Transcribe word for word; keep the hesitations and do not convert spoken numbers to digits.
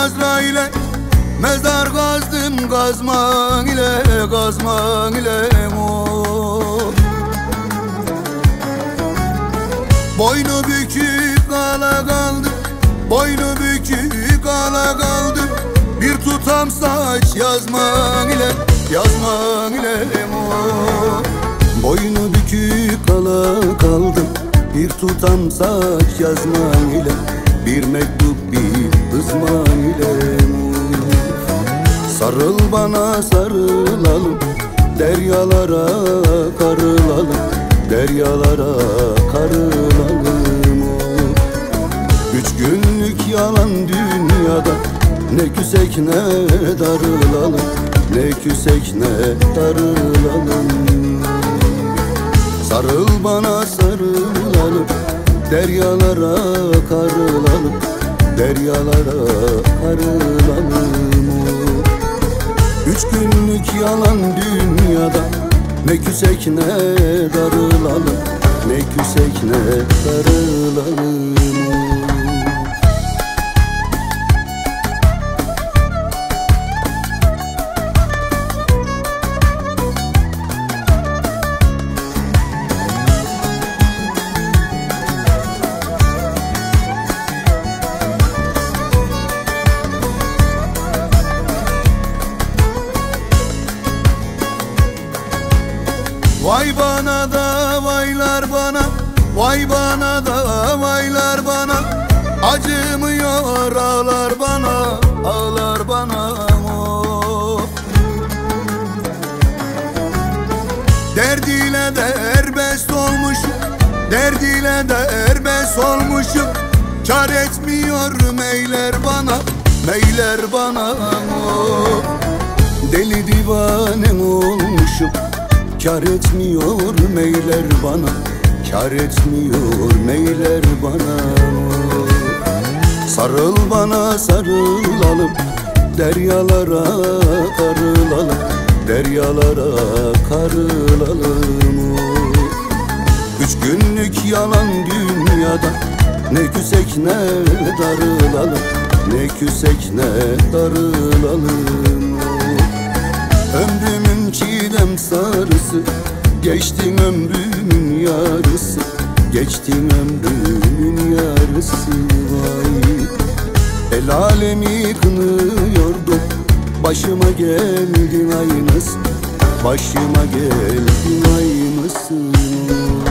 Azrail'e mezar kazdım kazman ile, kazman ile o. Boynu bükük kala kaldım, boynu bükük kala kaldım. Bir tutam saç yazman ile, yazman ile o. Boynu bükük kala kaldım, bir tutam saç yazman ile. Bir mektup bir ızman ile. Sarıl bana sarılalım, deryalara karılalım, deryalara karılalım. Üç günlük yalan dünyada, ne küsek ne darılalım, ne küsek ne darılalım. Sarıl bana sarılalım, deryalara karılalım, deryalara karılalım. Üç günlük yalan dünyada, ne küsek ne darılalım, ne küsek ne darılalım. Vay bana da vaylar bana, vay bana da vaylar bana. Acımıyor ağlar bana, ağlar bana oh. Derdiyle derbest olmuşum, derdiyle derbest olmuşum. Kar etmiyor meyler bana, meyler bana oh. Deli divanem olmuşum, kar etmiyor meyler bana, kar etmiyor meyler bana. Sarıl bana sarılalım, deryalara karılalım, deryalara karılalım. Üç günlük yalan dünyada, ne küsek ne darılalım, ne küsek ne darılalım. Ömrümün çiğdem sarısı, geçtim ömrümün yarısı, geçtim ömrümün yarısı vay. El alemi kınıyordum, başıma geldin aynısı, başıma geldin aynısı.